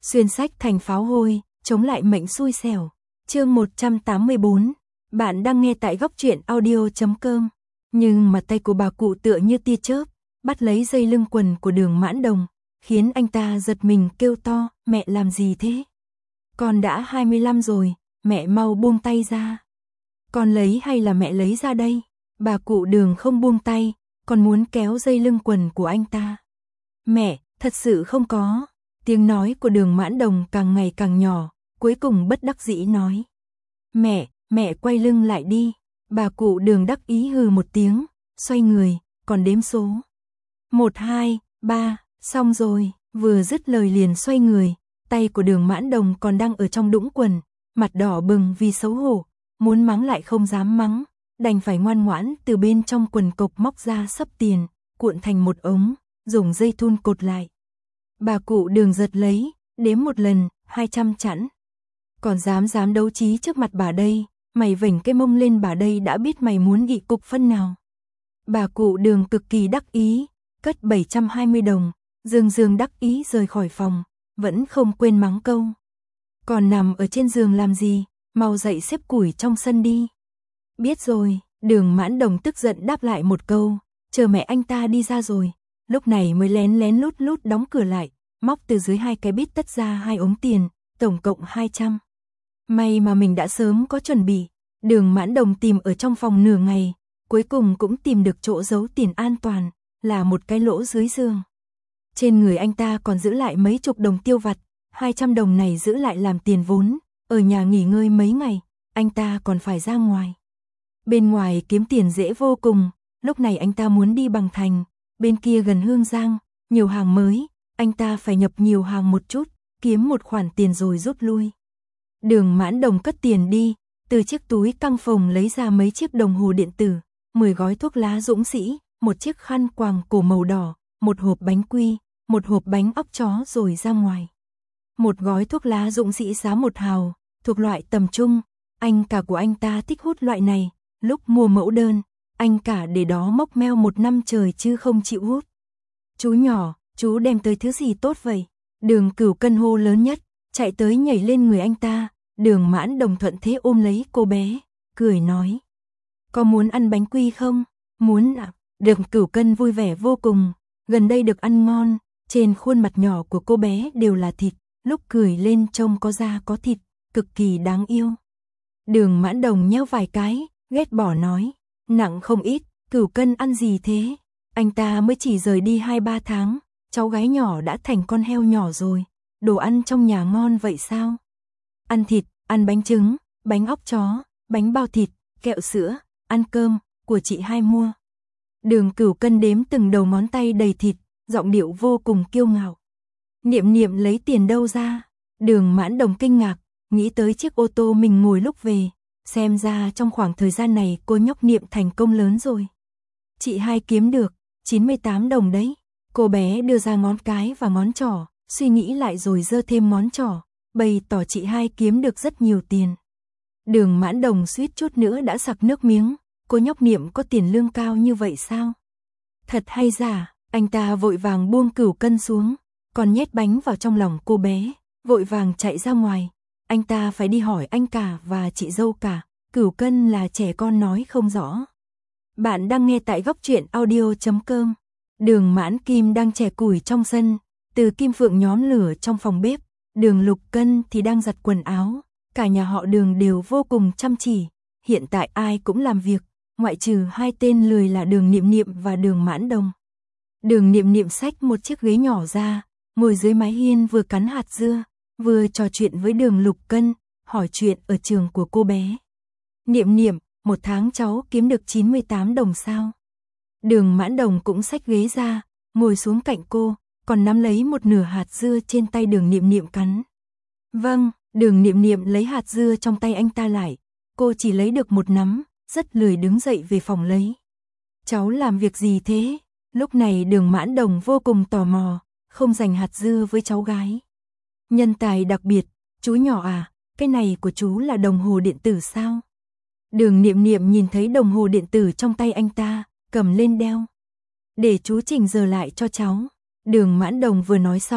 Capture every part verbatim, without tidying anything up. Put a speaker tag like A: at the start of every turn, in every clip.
A: Xuyên sách thành pháo hôi, chống lại mệnh xui xẻo. Chương một trăm tám mươi bốn. Bạn đang nghe tại góc truyện audio chấm com. Nhưng mà tay của bà cụ tựa như tia chớp, bắt lấy dây lưng quần của Đường Mãn Đồng, khiến anh ta giật mình kêu to, mẹ làm gì thế? Con đã hai mươi lăm rồi, mẹ mau buông tay ra. Con lấy hay là mẹ lấy ra đây? Bà cụ Đường không buông tay, còn muốn kéo dây lưng quần của anh ta. Mẹ, thật sự không có. Tiếng nói của Đường Mãn Đồng càng ngày càng nhỏ, cuối cùng bất đắc dĩ nói. Mẹ, mẹ quay lưng lại đi. Bà cụ Đường đắc ý hừ một tiếng, xoay người, còn đếm số. Một, hai, ba, xong rồi, vừa dứt lời liền xoay người, tay của Đường Mãn Đồng còn đang ở trong đũng quần, mặt đỏ bừng vì xấu hổ, muốn mắng lại không dám mắng, đành phải ngoan ngoãn từ bên trong quần cộc móc ra xấp tiền, cuộn thành một ống, dùng dây thun cột lại. Bà cụ Đường giật lấy, đếm một lần, hai trăm chẵn. Còn dám dám đấu trí trước mặt bà đây, mày vểnh cái mông lên bà đây đã biết mày muốn nghị cục phân nào. Bà cụ Đường cực kỳ đắc ý, cất bảy trăm hai mươi đồng, dương dương đắc ý rời khỏi phòng, vẫn không quên mắng câu. Còn nằm ở trên giường làm gì, mau dậy xếp củi trong sân đi. Biết rồi, Đường Mãn Đồng tức giận đáp lại một câu, chờ mẹ anh ta đi ra rồi, lúc này mới lén lén lút lút đóng cửa lại, móc từ dưới hai cái bít tất ra hai ống tiền, tổng cộng hai trăm. May mà mình đã sớm có chuẩn bị. Đường Mãn Đồng tìm ở trong phòng nửa ngày, cuối cùng cũng tìm được chỗ giấu tiền an toàn, là một cái lỗ dưới giường. Trên người anh ta còn giữ lại mấy chục đồng tiêu vặt, hai trăm đồng này giữ lại làm tiền vốn, ở nhà nghỉ ngơi mấy ngày, anh ta còn phải ra ngoài. Bên ngoài kiếm tiền dễ vô cùng, lúc này anh ta muốn đi Bằng Thành, bên kia gần Hương Giang, nhiều hàng mới, anh ta phải nhập nhiều hàng một chút, kiếm một khoản tiền rồi rút lui. Đường Mãn Đồng cất tiền đi, từ chiếc túi căng phồng lấy ra mấy chiếc đồng hồ điện tử, mười gói thuốc lá Dũng Sĩ, một chiếc khăn quàng cổ màu đỏ, một hộp bánh quy, một hộp bánh óc chó rồi ra ngoài. Một gói thuốc lá Dũng Sĩ giá một hào, thuộc loại tầm trung, anh cả của anh ta thích hút loại này, lúc mua mẫu đơn, anh cả để đó mốc meo một năm trời chứ không chịu hút. Chú nhỏ, chú đem tới thứ gì tốt vậy? Đường Cửu Cân hô lớn nhất, chạy tới nhảy lên người anh ta. Đường Mãn Đồng thuận thế ôm lấy cô bé, cười nói. Có muốn ăn bánh quy không? Muốn ạ. Đường Cửu Cân vui vẻ vô cùng, gần đây được ăn ngon, trên khuôn mặt nhỏ của cô bé đều là thịt, lúc cười lên trông có da có thịt, cực kỳ đáng yêu. Đường Mãn Đồng nheo vài cái, ghét bỏ nói, nặng không ít, Cửu Cân ăn gì thế? Anh ta mới chỉ rời đi hai ba tháng, cháu gái nhỏ đã thành con heo nhỏ rồi, đồ ăn trong nhà ngon vậy sao? Ăn thịt, ăn bánh trứng, bánh óc chó, bánh bao thịt, kẹo sữa, ăn cơm, của chị hai mua. Đường Cửu Cân đếm từng đầu ngón tay đầy thịt, giọng điệu vô cùng kiêu ngạo. Niệm Niệm lấy tiền đâu ra? Đường Mãn Đồng kinh ngạc, nghĩ tới chiếc ô tô mình ngồi lúc về, xem ra trong khoảng thời gian này cô nhóc Niệm thành công lớn rồi. Chị hai kiếm được chín mươi tám đồng đấy. Cô bé đưa ra ngón cái và ngón trỏ, suy nghĩ lại rồi giơ thêm ngón trỏ, bày tỏ chị hai kiếm được rất nhiều tiền. Đường Mãn Đồng suýt chút nữa đã sặc nước miếng, cô nhóc Niệm có tiền lương cao như vậy sao? Thật hay giả? Anh ta vội vàng buông Cửu Cân xuống, còn nhét bánh vào trong lòng cô bé, vội vàng chạy ra ngoài. Anh ta phải đi hỏi anh cả và chị dâu cả, Cửu Cân là trẻ con nói không rõ. Bạn đang nghe tại góc truyện audio chấm com. Đường Mãn Kim đang chẻ củi trong sân, Từ Kim Phượng nhóm lửa trong phòng bếp, Đường Lục Cân thì đang giặt quần áo, cả nhà họ Đường đều vô cùng chăm chỉ, hiện tại ai cũng làm việc, ngoại trừ hai tên lười là Đường Niệm Niệm và Đường Mãn Đồng. Đường Niệm Niệm xách một chiếc ghế nhỏ ra, ngồi dưới mái hiên vừa cắn hạt dưa, vừa trò chuyện với Đường Lục Cân, hỏi chuyện ở trường của cô bé. Niệm Niệm, một tháng cháu kiếm được chín mươi tám đồng sao? Đường Mãn Đồng cũng xách ghế ra, ngồi xuống cạnh cô, còn nắm lấy một nửa hạt dưa trên tay Đường Niệm Niệm cắn. Vâng, Đường Niệm Niệm lấy hạt dưa trong tay anh ta lại, cô chỉ lấy được một nắm, rất lười đứng dậy về phòng lấy. Cháu làm việc gì thế? Lúc này Đường Mãn Đồng vô cùng tò mò, không giành hạt dưa với cháu gái. Nhân tài đặc biệt, chú nhỏ à, cái này của chú là đồng hồ điện tử sao? Đường Niệm Niệm nhìn thấy đồng hồ điện tử trong tay anh ta, cầm lên đeo. Để chú chỉnh giờ lại cho cháu. Đường Mãn Đồng vừa nói xong,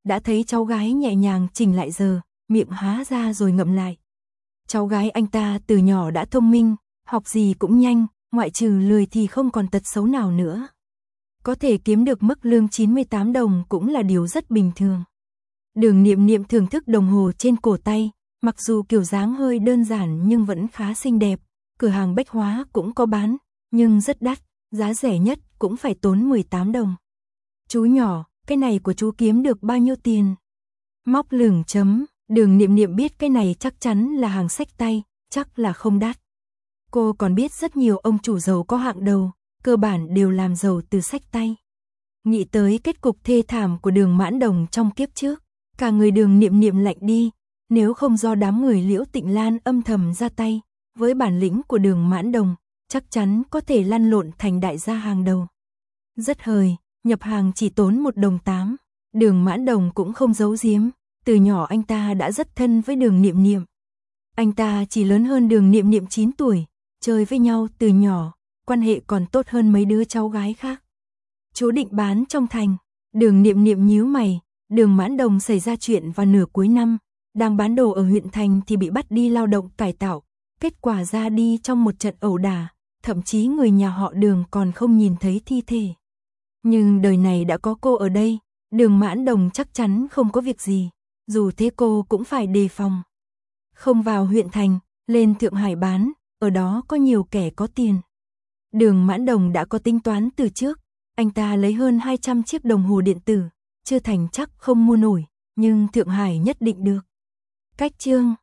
A: đã thấy cháu gái nhẹ nhàng chỉnh lại giờ, miệng há ra rồi ngậm lại. Cháu gái anh ta từ nhỏ đã thông minh, học gì cũng nhanh, ngoại trừ lười thì không còn tật xấu nào nữa. Có thể kiếm được mức lương chín mươi tám đồng cũng là điều rất bình thường. Đường Niệm Niệm thưởng thức đồng hồ trên cổ tay, mặc dù kiểu dáng hơi đơn giản nhưng vẫn khá xinh đẹp, cửa hàng bách hóa cũng có bán, nhưng rất đắt, giá rẻ nhất cũng phải tốn mười tám đồng. Chú nhỏ, cái này của chú kiếm được bao nhiêu tiền? Móc lửng chấm, Đường Niệm Niệm biết cái này chắc chắn là hàng xách tay, chắc là không đắt. Cô còn biết rất nhiều ông chủ giàu có hạng đầu, cơ bản đều làm giàu từ xách tay. Nghĩ tới kết cục thê thảm của Đường Mãn Đồng trong kiếp trước, cả người Đường Niệm Niệm lạnh đi, nếu không do đám người Liễu Tịnh Lan âm thầm ra tay, với bản lĩnh của Đường Mãn Đồng, chắc chắn có thể lăn lộn thành đại gia hàng đầu. Rất hời, nhập hàng chỉ tốn một đồng tám, Đường Mãn Đồng cũng không giấu giếm, từ nhỏ anh ta đã rất thân với Đường Niệm Niệm. Anh ta chỉ lớn hơn Đường Niệm Niệm chín tuổi, chơi với nhau từ nhỏ, quan hệ còn tốt hơn mấy đứa cháu gái khác. Chú định bán trong thành, Đường Niệm Niệm nhíu mày, Đường Mãn Đồng xảy ra chuyện vào nửa cuối năm, đang bán đồ ở huyện thành thì bị bắt đi lao động cải tạo, kết quả ra đi trong một trận ẩu đả, thậm chí người nhà họ Đường còn không nhìn thấy thi thể. Nhưng đời này đã có cô ở đây, Đường Mãn Đồng chắc chắn không có việc gì, dù thế cô cũng phải đề phòng. Không vào huyện thành, lên Thượng Hải bán, ở đó có nhiều kẻ có tiền. Đường Mãn Đồng đã có tính toán từ trước, anh ta lấy hơn hai trăm chiếc đồng hồ điện tử, chưa thành chắc không mua nổi, nhưng Thượng Hải nhất định được. Cách chương